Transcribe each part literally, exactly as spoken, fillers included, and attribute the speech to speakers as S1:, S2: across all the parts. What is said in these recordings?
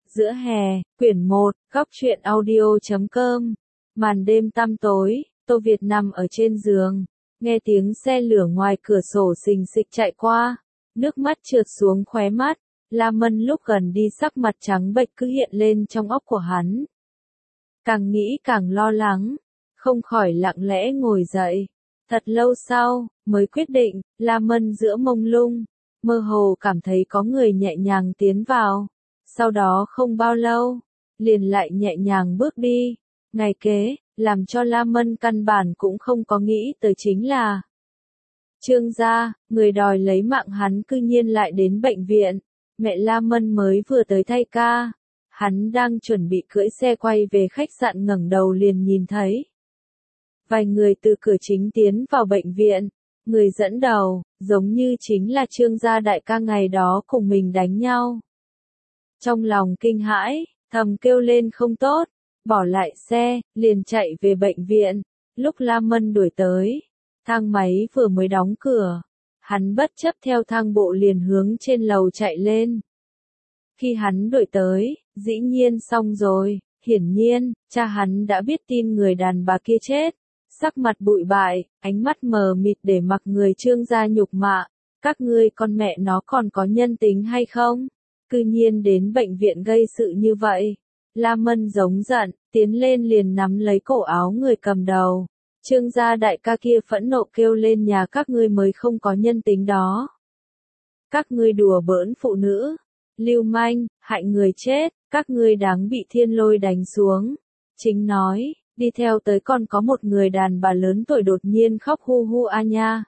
S1: Giữa hè, quyển một, góc truyện audio chấm com. Màn đêm tăm tối, Tô Việt nằm ở trên giường, nghe tiếng xe lửa ngoài cửa sổ xình xịch chạy qua, nước mắt trượt xuống khóe mắt. La Mân lúc gần đi sắc mặt trắng bệch cứ hiện lên trong óc của hắn. Càng nghĩ càng lo lắng, không khỏi lặng lẽ ngồi dậy. Thật lâu sau, mới quyết định, La Mân giữa mông lung, mơ hồ cảm thấy có người nhẹ nhàng tiến vào. Sau đó không bao lâu, liền lại nhẹ nhàng bước đi. Ngày kế, làm cho La Mân căn bản cũng không có nghĩ tới chính là Trương gia, người đòi lấy mạng hắn cư nhiên lại đến bệnh viện. Mẹ La Mân mới vừa tới thay ca, hắn đang chuẩn bị cưỡi xe quay về khách sạn, ngẩng đầu liền nhìn thấy vài người từ cửa chính tiến vào bệnh viện. Người dẫn đầu, giống như chính là Trương gia đại ca ngày đó cùng mình đánh nhau. Trong lòng kinh hãi, thầm kêu lên không tốt, bỏ lại xe, liền chạy về bệnh viện. Lúc La Mân đuổi tới, thang máy vừa mới đóng cửa, hắn bất chấp theo thang bộ liền hướng trên lầu chạy lên. Khi hắn đuổi tới, dĩ nhiên xong rồi, hiển nhiên, cha hắn đã biết tin người đàn bà kia chết. Sắc mặt bụi bại, ánh mắt mờ mịt để mặc người Trương gia nhục mạ. Các ngươi con mẹ nó còn có nhân tính hay không? Cư nhiên đến bệnh viện gây sự như vậy. La Mân giống giận, tiến lên liền nắm lấy cổ áo người cầm đầu. Trương gia đại ca kia phẫn nộ kêu lên, nhà các ngươi mới không có nhân tính đó. Các ngươi đùa bỡn phụ nữ, lưu manh, hại người chết, các ngươi đáng bị thiên lôi đánh xuống. Chính nói, đi theo tới còn có một người đàn bà lớn tuổi đột nhiên khóc hu hu a nha.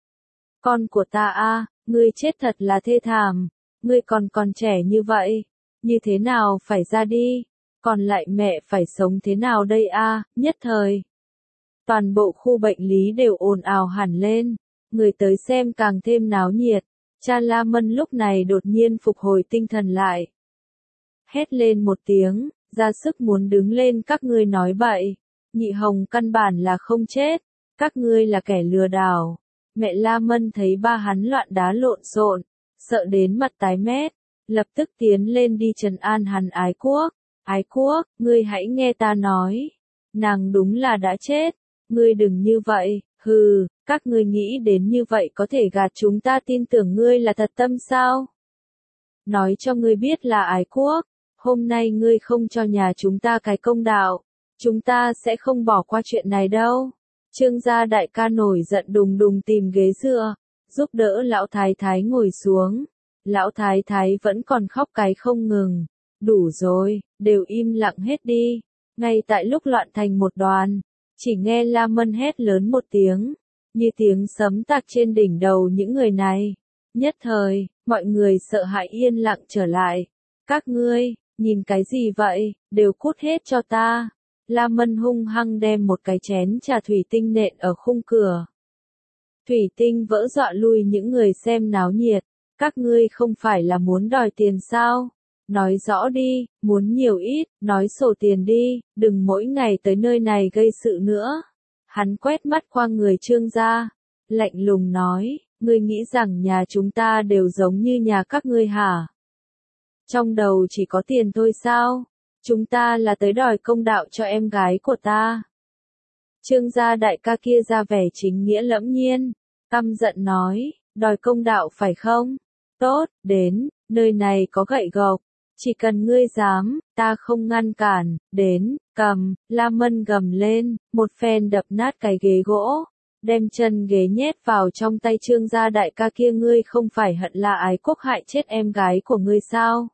S1: Con của ta a, ngươi chết thật là thê thảm. Ngươi còn còn trẻ như vậy, như thế nào phải ra đi, còn lại mẹ phải sống thế nào đây a? Nhất thời, toàn bộ khu bệnh lý đều ồn ào hẳn lên, người tới xem càng thêm náo nhiệt. Cha La Mân lúc này đột nhiên phục hồi tinh thần lại, hét lên một tiếng, ra sức muốn đứng lên. Các ngươi nói bậy, Nhị Hồng căn bản là không chết, các ngươi là kẻ lừa đảo. Mẹ La Mân thấy ba hắn loạn đá lộn xộn, sợ đến mặt tái mét, lập tức tiến lên đi trấn an hắn. Ái Quốc, Ái Quốc, ngươi hãy nghe ta nói, nàng đúng là đã chết, ngươi đừng như vậy, hừ, các ngươi nghĩ đến như vậy có thể gạt chúng ta tin tưởng ngươi là thật tâm sao? Nói cho ngươi biết là Ái Quốc, hôm nay ngươi không cho nhà chúng ta cái công đạo, chúng ta sẽ không bỏ qua chuyện này đâu. Trương gia đại ca nổi giận đùng đùng tìm ghế dựa, giúp đỡ lão thái thái ngồi xuống. Lão thái thái vẫn còn khóc cái không ngừng. Đủ rồi, đều im lặng hết đi. Ngay tại lúc loạn thành một đoàn, chỉ nghe La Mân hét lớn một tiếng, như tiếng sấm tạc trên đỉnh đầu những người này. Nhất thời, mọi người sợ hãi yên lặng trở lại. Các ngươi, nhìn cái gì vậy, đều cút hết cho ta. La Mân hung hăng đem một cái chén trà thủy tinh nện ở khung cửa. Thủy tinh vỡ dọa lui những người xem náo nhiệt. Các ngươi không phải là muốn đòi tiền sao? Nói rõ đi, muốn nhiều ít, nói sổ tiền đi, đừng mỗi ngày tới nơi này gây sự nữa. Hắn quét mắt qua người Trương gia, lạnh lùng nói, ngươi nghĩ rằng nhà chúng ta đều giống như nhà các ngươi hả? Trong đầu chỉ có tiền thôi sao? Chúng ta là tới đòi công đạo cho em gái của ta. Trương gia đại ca kia ra vẻ chính nghĩa lẫm nhiên, căm giận nói, đòi công đạo phải không? Tốt, đến, nơi này có gậy gộc, chỉ cần ngươi dám, ta không ngăn cản, đến, cầm. La Mân gầm lên, một phen đập nát cái ghế gỗ, đem chân ghế nhét vào trong tay Trương gia đại ca kia. Ngươi không phải hận là Ái Quốc hại chết em gái của ngươi sao?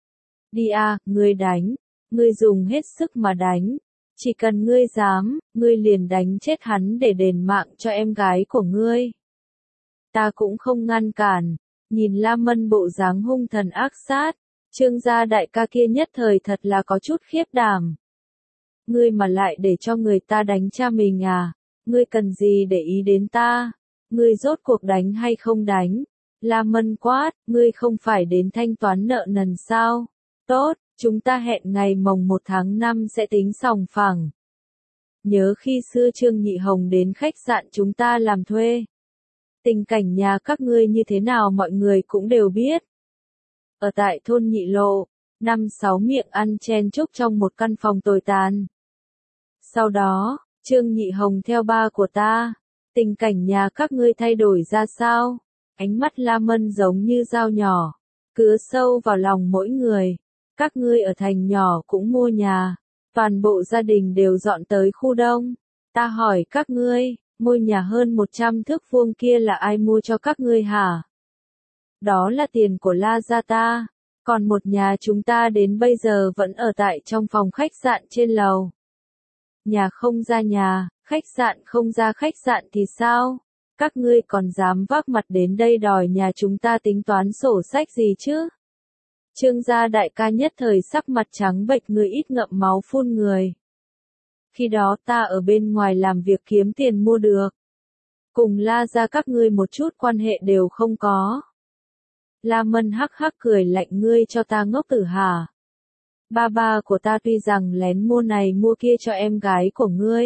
S1: Đi a, ngươi đánh, ngươi dùng hết sức mà đánh, chỉ cần ngươi dám, ngươi liền đánh chết hắn để đền mạng cho em gái của ngươi. Ta cũng không ngăn cản. Nhìn La Mân bộ dáng hung thần ác sát, Trương gia đại ca kia nhất thời thật là có chút khiếp đảm. Ngươi mà lại để cho người ta đánh cha mình à? Ngươi cần gì để ý đến ta? Ngươi rốt cuộc đánh hay không đánh? La Mân quát, ngươi không phải đến thanh toán nợ nần sao? Tốt, chúng ta hẹn ngày mồng một tháng năm sẽ tính sòng phẳng. Nhớ khi xưa Trương Nhị Hồng đến khách sạn chúng ta làm thuê, tình cảnh nhà các ngươi như thế nào mọi người cũng đều biết. Ở tại thôn Nhị Lộ, năm sáu miệng ăn chen chúc trong một căn phòng tồi tàn. Sau đó, Trương Nhị Hồng theo ba của ta. Tình cảnh nhà các ngươi thay đổi ra sao? Ánh mắt La Mân giống như dao nhỏ, cứa sâu vào lòng mỗi người. Các ngươi ở thành nhỏ cũng mua nhà, toàn bộ gia đình đều dọn tới khu đông. Ta hỏi các ngươi, ngôi nhà hơn một trăm thước vuông kia là ai mua cho các ngươi hả? Đó là tiền của La gia ta, còn một nhà chúng ta đến bây giờ vẫn ở tại trong phòng khách sạn trên lầu. Nhà không ra nhà, khách sạn không ra khách sạn thì sao? Các ngươi còn dám vác mặt đến đây đòi nhà chúng ta tính toán sổ sách gì chứ? Trương gia đại ca nhất thời sắc mặt trắng bệch, người ít ngậm máu phun người. Khi đó ta ở bên ngoài làm việc kiếm tiền mua được. Cùng La gia các ngươi một chút quan hệ đều không có. La Mân hắc hắc cười lạnh, ngươi cho ta ngốc tử hả? Ba ba của ta tuy rằng lén mua này mua kia cho em gái của ngươi,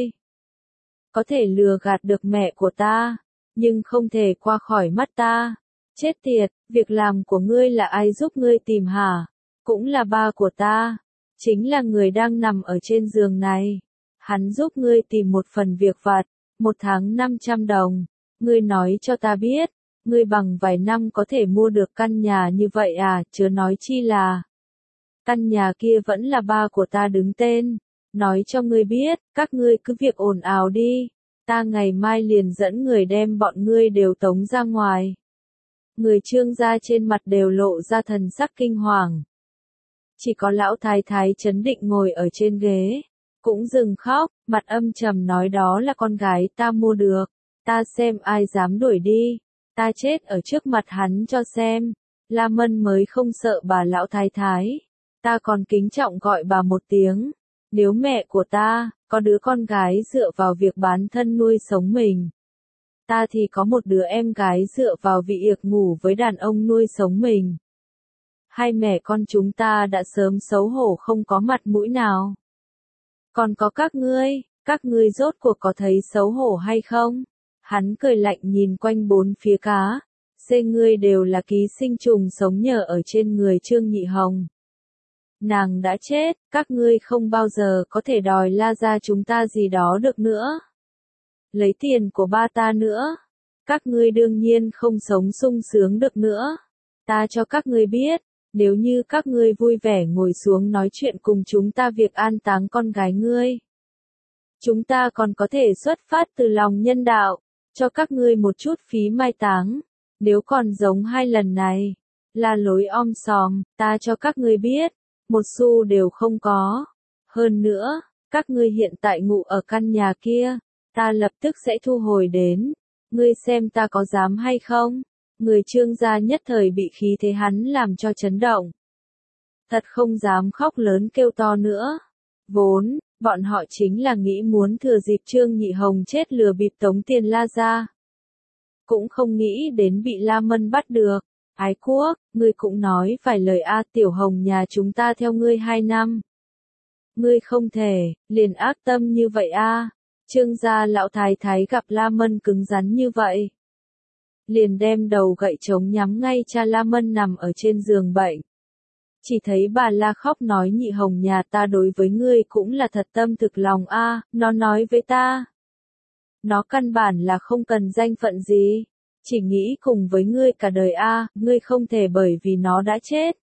S1: có thể lừa gạt được mẹ của ta, nhưng không thể qua khỏi mắt ta. Chết tiệt, việc làm của ngươi là ai giúp ngươi tìm hả? Cũng là ba của ta, chính là người đang nằm ở trên giường này. Hắn giúp ngươi tìm một phần việc vặt, một tháng năm trăm đồng. Ngươi nói cho ta biết, ngươi bằng vài năm có thể mua được căn nhà như vậy à, chớ nói chi là căn nhà kia vẫn là ba của ta đứng tên. Nói cho ngươi biết, các ngươi cứ việc ồn ào đi, ta ngày mai liền dẫn người đem bọn ngươi đều tống ra ngoài. Người Trương gia trên mặt đều lộ ra thần sắc kinh hoàng. Chỉ có lão thái thái trấn định ngồi ở trên ghế, cũng dừng khóc, mặt âm trầm nói đó là con gái ta mua được, ta xem ai dám đuổi đi, ta chết ở trước mặt hắn cho xem. La Mân mới không sợ bà lão thái thái, ta còn kính trọng gọi bà một tiếng. Nếu mẹ của ta có đứa con gái dựa vào việc bán thân nuôi sống mình, ta thì có một đứa em gái dựa vào việc ngủ với đàn ông nuôi sống mình. Hai mẹ con chúng ta đã sớm xấu hổ không có mặt mũi nào. Còn có các ngươi, các ngươi rốt cuộc có thấy xấu hổ hay không? Hắn cười lạnh nhìn quanh bốn phía cá. Xê ngươi đều là ký sinh trùng sống nhờ ở trên người Trương Nhị Hồng. Nàng đã chết, các ngươi không bao giờ có thể đòi La gia chúng ta gì đó được nữa. Lấy tiền của ba ta nữa, các ngươi đương nhiên không sống sung sướng được nữa. Ta cho các ngươi biết, nếu như các ngươi vui vẻ ngồi xuống nói chuyện cùng chúng ta việc an táng con gái ngươi, chúng ta còn có thể xuất phát từ lòng nhân đạo, cho các ngươi một chút phí mai táng. Nếu còn giống hai lần này, là lối om sòm, ta cho các ngươi biết, một xu đều không có. Hơn nữa, các ngươi hiện tại ngủ ở căn nhà kia, ta lập tức sẽ thu hồi đến. Ngươi xem ta có dám hay không? Người Trương gia nhất thời bị khí thế hắn làm cho chấn động. Thật không dám khóc lớn kêu to nữa. Vốn, bọn họ chính là nghĩ muốn thừa dịp Trương Nhị Hồng chết lừa bịp tống tiền La gia. Cũng không nghĩ đến bị La Mân bắt được. Ái quốc, ngươi cũng nói vài lời a, Tiểu Hồng nhà chúng ta theo ngươi hai năm. Ngươi không thể, liền ác tâm như vậy a. Trương gia lão thái thái gặp La Mân cứng rắn như vậy, liền đem đầu gậy trống nhắm ngay cha La Mân nằm ở trên giường bệnh. Chỉ thấy bà La khóc nói Nhị Hồng nhà ta đối với ngươi cũng là thật tâm thực lòng a, nó nói với ta. Nó căn bản là không cần danh phận gì, chỉ nghĩ cùng với ngươi cả đời a, ngươi không thể bởi vì nó đã chết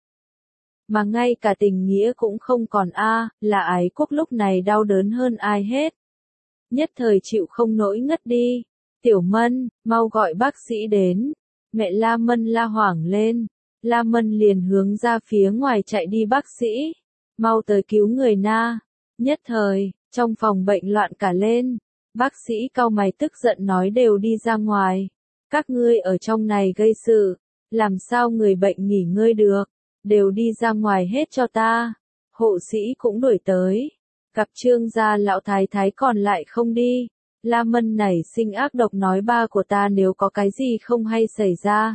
S1: mà ngay cả tình nghĩa cũng không còn a, là Ái quốc lúc này đau đớn hơn ai hết. Nhất thời chịu không nổi ngất đi. Tiểu Mân, mau gọi bác sĩ đến. Mẹ La Mân la hoảng lên. La Mân liền hướng ra phía ngoài chạy đi, bác sĩ, mau tới cứu người na. Nhất thời, trong phòng bệnh loạn cả lên. Bác sĩ cau mày tức giận nói đều đi ra ngoài. Các ngươi ở trong này gây sự, làm sao người bệnh nghỉ ngơi được, đều đi ra ngoài hết cho ta. Hộ sĩ cũng đuổi tới. Gặp Trương gia lão thái thái còn lại không đi. La Mân nảy sinh ác độc nói ba của ta nếu có cái gì không hay xảy ra,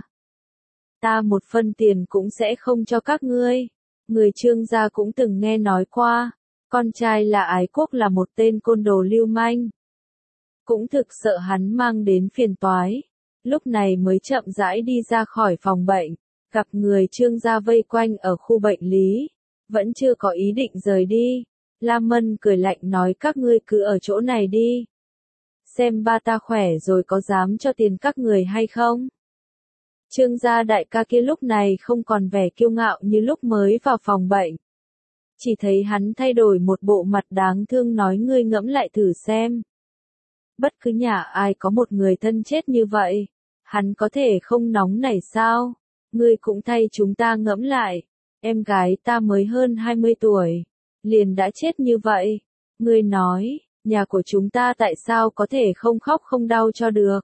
S1: ta một phân tiền cũng sẽ không cho các ngươi. Người Trương gia cũng từng nghe nói qua, con trai là Ái quốc là một tên côn đồ lưu manh. Cũng thực sợ hắn mang đến phiền toái. Lúc này mới chậm rãi đi ra khỏi phòng bệnh, gặp người Trương gia vây quanh ở khu bệnh lý. Vẫn chưa có ý định rời đi. Lam Mân cười lạnh nói các ngươi cứ ở chỗ này đi. Xem ba ta khỏe rồi có dám cho tiền các người hay không? Trương gia đại ca kia lúc này không còn vẻ kiêu ngạo như lúc mới vào phòng bệnh. Chỉ thấy hắn thay đổi một bộ mặt đáng thương nói ngươi ngẫm lại thử xem. Bất cứ nhà ai có một người thân chết như vậy, hắn có thể không nóng nảy sao? Ngươi cũng thay chúng ta ngẫm lại, em gái ta mới hơn hai mươi tuổi, liền đã chết như vậy. Ngươi nói, nhà của chúng ta tại sao có thể không khóc không đau cho được?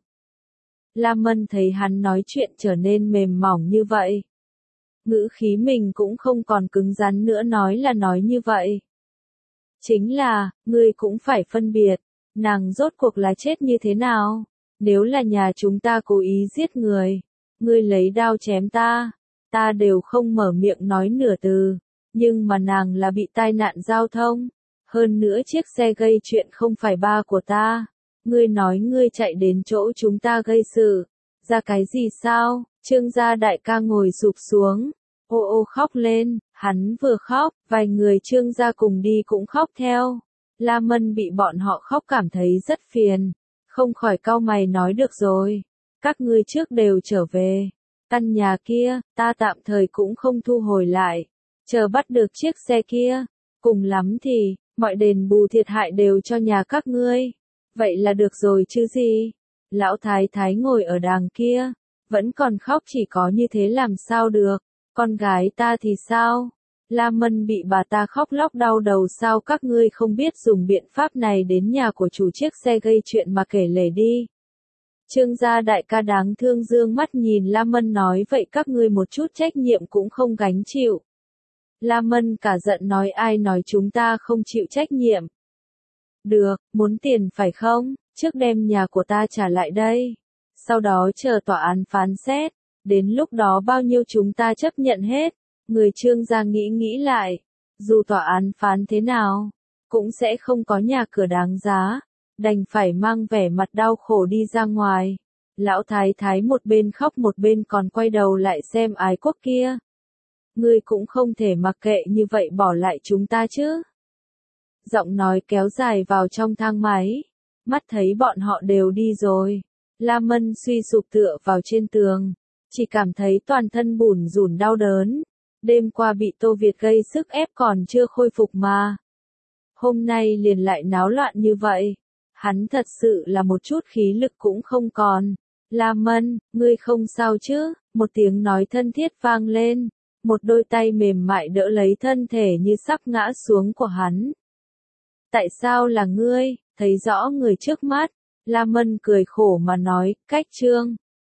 S1: Lam Mân thấy hắn nói chuyện trở nên mềm mỏng như vậy. Ngữ khí mình cũng không còn cứng rắn nữa nói là nói như vậy. Chính là, ngươi cũng phải phân biệt, nàng rốt cuộc là chết như thế nào? Nếu là nhà chúng ta cố ý giết người, ngươi lấy đao chém ta, ta đều không mở miệng nói nửa từ, nhưng mà nàng là bị tai nạn giao thông, hơn nữa chiếc xe gây chuyện không phải ba của ta, ngươi nói ngươi chạy đến chỗ chúng ta gây sự, ra cái gì sao? Trương gia đại ca ngồi sụp xuống, ô ô khóc lên, hắn vừa khóc, vài người Trương gia cùng đi cũng khóc theo. La Mân bị bọn họ khóc cảm thấy rất phiền, không khỏi cau mày nói được rồi, các ngươi trước đều trở về, căn nhà kia, ta tạm thời cũng không thu hồi lại, chờ bắt được chiếc xe kia, cùng lắm thì, mọi đền bù thiệt hại đều cho nhà các ngươi, vậy là được rồi chứ gì. Lão thái thái ngồi ở đàng kia, vẫn còn khóc chỉ có như thế làm sao được, con gái ta thì sao? La Mân bị bà ta khóc lóc đau đầu sao các ngươi không biết dùng biện pháp này đến nhà của chủ chiếc xe gây chuyện mà kể lể đi. Trương gia đại ca đáng thương dương mắt nhìn La Mân nói vậy các ngươi một chút trách nhiệm cũng không gánh chịu. La Mân cả giận nói ai nói chúng ta không chịu trách nhiệm. Được, muốn tiền phải không, trước đem nhà của ta trả lại đây. Sau đó chờ tòa án phán xét, đến lúc đó bao nhiêu chúng ta chấp nhận hết. Người Trương gia nghĩ nghĩ lại, dù tòa án phán thế nào, cũng sẽ không có nhà cửa đáng giá, đành phải mang vẻ mặt đau khổ đi ra ngoài. Lão thái thái một bên khóc một bên còn quay đầu lại xem ái quốc kia. Ngươi cũng không thể mặc kệ như vậy bỏ lại chúng ta chứ. Giọng nói kéo dài vào trong thang máy, mắt thấy bọn họ đều đi rồi. La Mân suy sụp tựa vào trên tường, chỉ cảm thấy toàn thân bủn rủn đau đớn. Đêm qua bị Tô Việt gây sức ép còn chưa khôi phục mà. Hôm nay liền lại náo loạn như vậy. Hắn thật sự là một chút khí lực cũng không còn. La Mân, ngươi không sao chứ? Một tiếng nói thân thiết vang lên. Một đôi tay mềm mại đỡ lấy thân thể như sắp ngã xuống của hắn. Tại sao là ngươi? Thấy rõ người trước mắt. La Mân cười khổ mà nói, cách Trương.